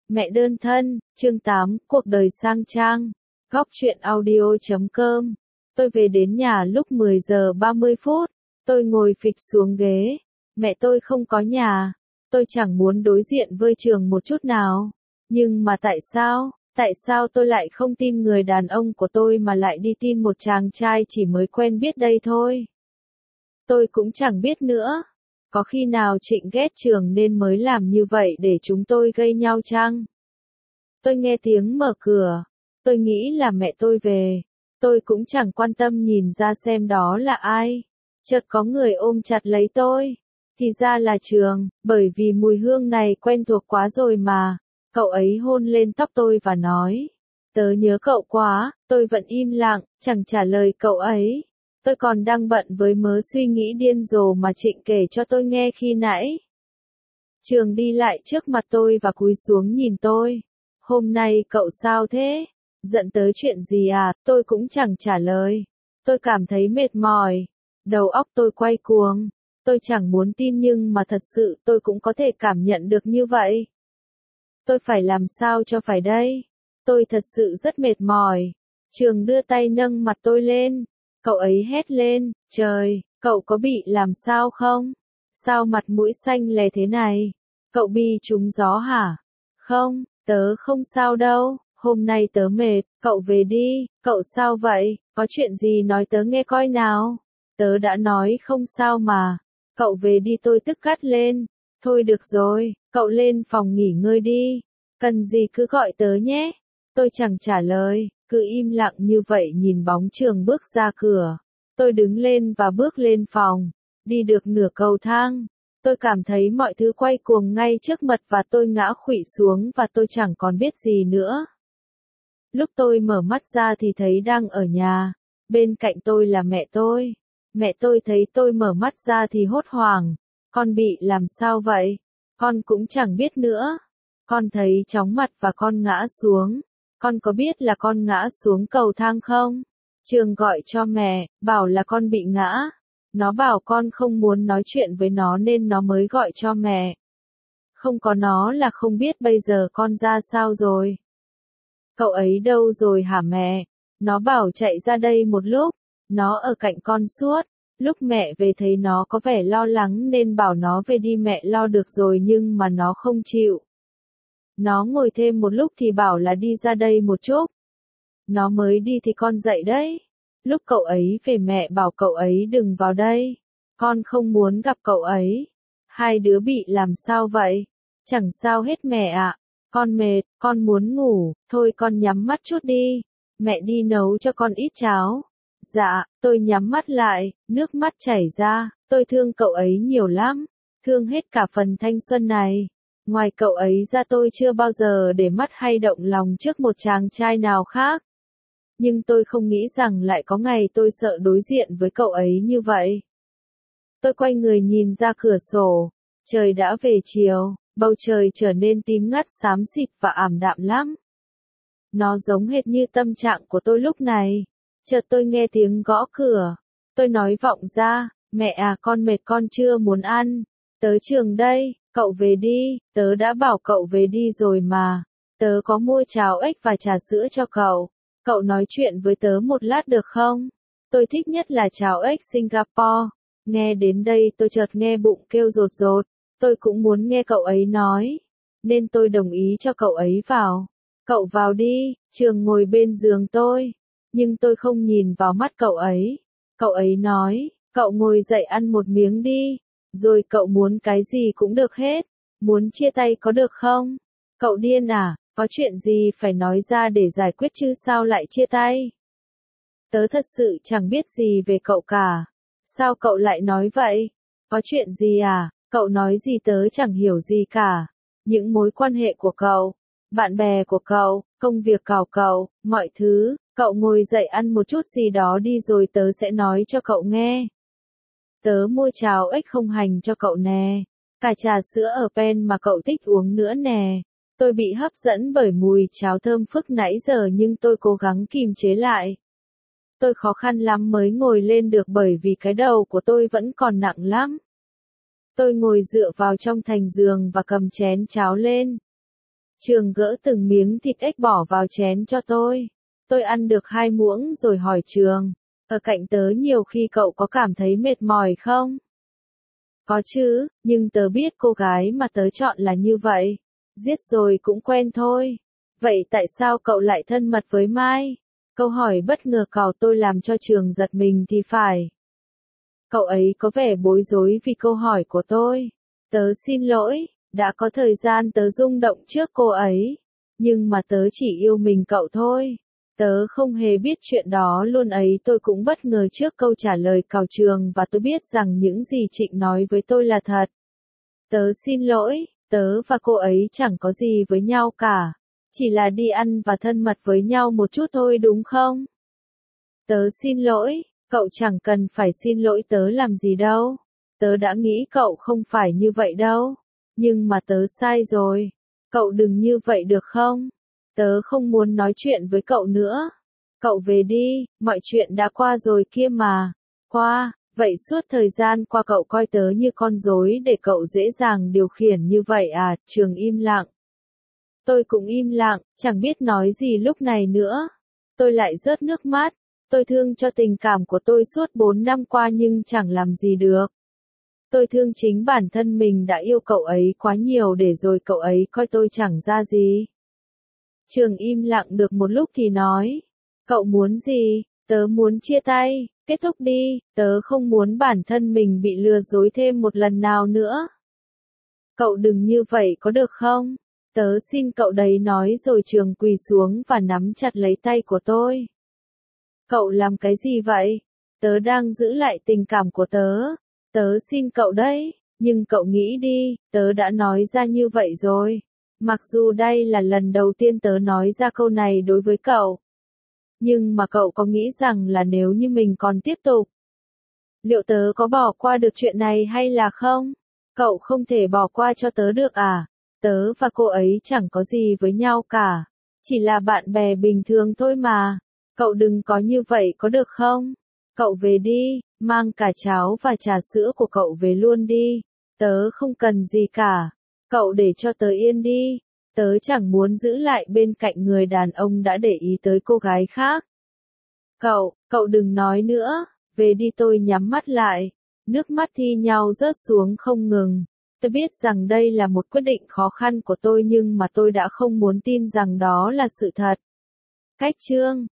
Mẹ đơn thân, chương 8, cuộc đời sang trang. Góc truyện audio.com. Tôi về đến nhà lúc 10 giờ 30 phút. Tôi ngồi phịch xuống ghế. Mẹ tôi không có nhà. Tôi chẳng muốn đối diện với Trường một chút nào. Nhưng mà tại sao? Tại sao tôi lại không tin người đàn ông của tôi mà lại đi tin một chàng trai chỉ mới quen biết đây thôi? Tôi cũng chẳng biết nữa. Có khi nào Trịnh ghét Trường nên mới làm như vậy để chúng tôi gây nhau chăng? Tôi nghe tiếng mở cửa. Tôi nghĩ là mẹ tôi về. Tôi cũng chẳng quan tâm nhìn ra xem đó là ai. Chợt có người ôm chặt lấy tôi. Thì ra là Trường, bởi vì mùi hương này quen thuộc quá rồi mà. Cậu ấy hôn lên tóc tôi và nói. Tớ nhớ cậu quá. Tôi vẫn im lặng, chẳng trả lời cậu ấy. Tôi còn đang bận với mớ suy nghĩ điên rồ mà Trịnh kể cho tôi nghe khi nãy. Trường đi lại trước mặt tôi và cúi xuống nhìn tôi. Hôm nay cậu sao thế? Giận tới chuyện gì à? Tôi cũng chẳng trả lời. Tôi cảm thấy mệt mỏi. Đầu óc tôi quay cuồng. Tôi chẳng muốn tin nhưng mà thật sự tôi cũng có thể cảm nhận được như vậy. Tôi phải làm sao cho phải đây? Tôi thật sự rất mệt mỏi. Trường đưa tay nâng mặt tôi lên. Cậu ấy hét lên, trời, cậu có bị làm sao không? Sao mặt mũi xanh lè thế này? Cậu bị trúng gió hả? Không, tớ không sao đâu, hôm nay tớ mệt, cậu về đi, cậu sao vậy? Có chuyện gì nói tớ nghe coi nào? Tớ đã nói không sao mà. Cậu về đi, tôi tức gắt lên. Thôi được rồi, cậu lên phòng nghỉ ngơi đi. Cần gì cứ gọi tớ nhé. Tôi chẳng trả lời. Cứ im lặng như vậy nhìn bóng Trường bước ra cửa. Tôi đứng lên và bước lên phòng. Đi được nửa cầu thang. Tôi cảm thấy mọi thứ quay cuồng ngay trước mặt và tôi ngã khuỵu xuống và tôi chẳng còn biết gì nữa. Lúc tôi mở mắt ra thì thấy đang ở nhà. Bên cạnh tôi là mẹ tôi. Mẹ tôi thấy tôi mở mắt ra thì hốt hoảng. Con bị làm sao vậy? Con cũng chẳng biết nữa. Con thấy chóng mặt và con ngã xuống. Con có biết là con ngã xuống cầu thang không? Trường gọi cho mẹ, bảo là con bị ngã. Nó bảo con không muốn nói chuyện với nó nên nó mới gọi cho mẹ. Không có nó là không biết bây giờ con ra sao rồi. Cậu ấy đâu rồi hả mẹ? Nó bảo chạy ra đây một lúc. Nó ở cạnh con suốt. Lúc mẹ về thấy nó có vẻ lo lắng nên bảo nó về đi, mẹ lo được rồi nhưng mà nó không chịu. Nó ngồi thêm một lúc thì bảo là đi ra đây một chút. Nó mới đi thì con dậy đấy. Lúc cậu ấy về mẹ bảo cậu ấy đừng vào đây. Con không muốn gặp cậu ấy. Hai đứa bị làm sao vậy? Chẳng sao hết mẹ ạ. Con mệt, con muốn ngủ, thôi con nhắm mắt chút đi. Mẹ đi nấu cho con ít cháo. Dạ, tôi nhắm mắt lại, nước mắt chảy ra, tôi thương cậu ấy nhiều lắm. Thương hết cả phần thanh xuân này. Ngoài cậu ấy ra tôi chưa bao giờ để mắt hay động lòng trước một chàng trai nào khác. Nhưng tôi không nghĩ rằng lại có ngày tôi sợ đối diện với cậu ấy như vậy. Tôi quay người nhìn ra cửa sổ. Trời đã về chiều, bầu trời trở nên tím ngắt xám xịt và ảm đạm lắm. Nó giống hệt như tâm trạng của tôi lúc này. Chợt tôi nghe tiếng gõ cửa. Tôi nói vọng ra, mẹ à, con mệt, con chưa muốn ăn. Tớ Trường đây. Cậu về đi, tớ đã bảo cậu về đi rồi mà. Tớ có mua cháo ếch và trà sữa cho cậu. Cậu nói chuyện với tớ một lát được không? Tôi thích nhất là cháo ếch Singapore. Nghe đến đây tôi chợt nghe bụng kêu rột rột. Tôi cũng muốn nghe cậu ấy nói. Nên tôi đồng ý cho cậu ấy vào. Cậu vào đi, Trường ngồi bên giường tôi. Nhưng tôi không nhìn vào mắt cậu ấy. Cậu ấy nói, cậu ngồi dậy ăn một miếng đi. Rồi cậu muốn cái gì cũng được hết. Muốn chia tay có được không? Cậu điên à? Có chuyện gì phải nói ra để giải quyết chứ sao lại chia tay? Tớ thật sự chẳng biết gì về cậu cả. Sao cậu lại nói vậy? Có chuyện gì à? Cậu nói gì tớ chẳng hiểu gì cả. Những mối quan hệ của cậu, bạn bè của cậu, công việc của cậu, mọi thứ. Cậu ngồi dậy ăn một chút gì đó đi rồi tớ sẽ nói cho cậu nghe. Tớ mua cháo ếch không hành cho cậu nè. Cả trà sữa ở pen mà cậu thích uống nữa nè. Tôi bị hấp dẫn bởi mùi cháo thơm phức nãy giờ nhưng tôi cố gắng kìm chế lại. Tôi khó khăn lắm mới ngồi lên được bởi vì cái đầu của tôi vẫn còn nặng lắm. Tôi ngồi dựa vào trong thành giường và cầm chén cháo lên. Trường gỡ từng miếng thịt ếch bỏ vào chén cho tôi. Tôi ăn được 2 muỗng rồi hỏi Trường, ở cạnh tớ nhiều khi cậu có cảm thấy mệt mỏi không? Có chứ, nhưng tớ biết cô gái mà tớ chọn là như vậy. Giết rồi cũng quen thôi. Vậy tại sao cậu lại thân mật với Mai? Câu hỏi bất ngờ cào tôi làm cho Trường giật mình thì phải. Cậu ấy có vẻ bối rối vì câu hỏi của tôi. Tớ xin lỗi, đã có thời gian tớ rung động trước cô ấy. Nhưng mà tớ chỉ yêu mình cậu thôi. Tớ không hề biết chuyện đó luôn ấy, tôi cũng bất ngờ trước câu trả lời cào Trường và tôi biết rằng những gì Trịnh nói với tôi là thật. Tớ xin lỗi, tớ và cô ấy chẳng có gì với nhau cả. Chỉ là đi ăn và thân mật với nhau một chút thôi đúng không? Tớ xin lỗi, cậu chẳng cần phải xin lỗi tớ làm gì đâu. Tớ đã nghĩ cậu không phải như vậy đâu. Nhưng mà tớ sai rồi. Cậu đừng như vậy được không? Tớ không muốn nói chuyện với cậu nữa. Cậu về đi, mọi chuyện đã qua rồi kia mà. Qua, vậy suốt thời gian qua cậu coi tớ như con rối để cậu dễ dàng điều khiển như vậy à? Trường im lặng. Tôi cũng im lặng, chẳng biết nói gì lúc này nữa. Tôi lại rớt nước mắt. Tôi thương cho tình cảm của tôi suốt 4 năm qua nhưng chẳng làm gì được. Tôi thương chính bản thân mình đã yêu cậu ấy quá nhiều để rồi cậu ấy coi tôi chẳng ra gì. Trường im lặng được một lúc thì nói. Cậu muốn gì? Tớ muốn chia tay, kết thúc đi, tớ không muốn bản thân mình bị lừa dối thêm một lần nào nữa. Cậu đừng như vậy có được không? Tớ xin cậu đấy nói rồi Trường quỳ xuống và nắm chặt lấy tay của tôi. Cậu làm cái gì vậy? Tớ đang giữ lại tình cảm của tớ. Tớ xin cậu đấy, nhưng cậu nghĩ đi, tớ đã nói ra như vậy rồi. Mặc dù đây là lần đầu tiên tớ nói ra câu này đối với cậu. Nhưng mà cậu có nghĩ rằng là nếu như mình còn tiếp tục, liệu tớ có bỏ qua được chuyện này hay là không? Cậu không thể bỏ qua cho tớ được à? Tớ và cô ấy chẳng có gì với nhau cả. Chỉ là bạn bè bình thường thôi mà. Cậu đừng có như vậy có được không? Cậu về đi, mang cả cháo và trà sữa của cậu về luôn đi. Tớ không cần gì cả. Cậu để cho tớ yên đi. Tớ chẳng muốn giữ lại bên cạnh người đàn ông đã để ý tới cô gái khác. Cậu đừng nói nữa. Về đi, tôi nhắm mắt lại. Nước mắt thi nhau rớt xuống không ngừng. Tôi biết rằng đây là một quyết định khó khăn của tôi nhưng mà tôi đã không muốn tin rằng đó là sự thật. Cách chương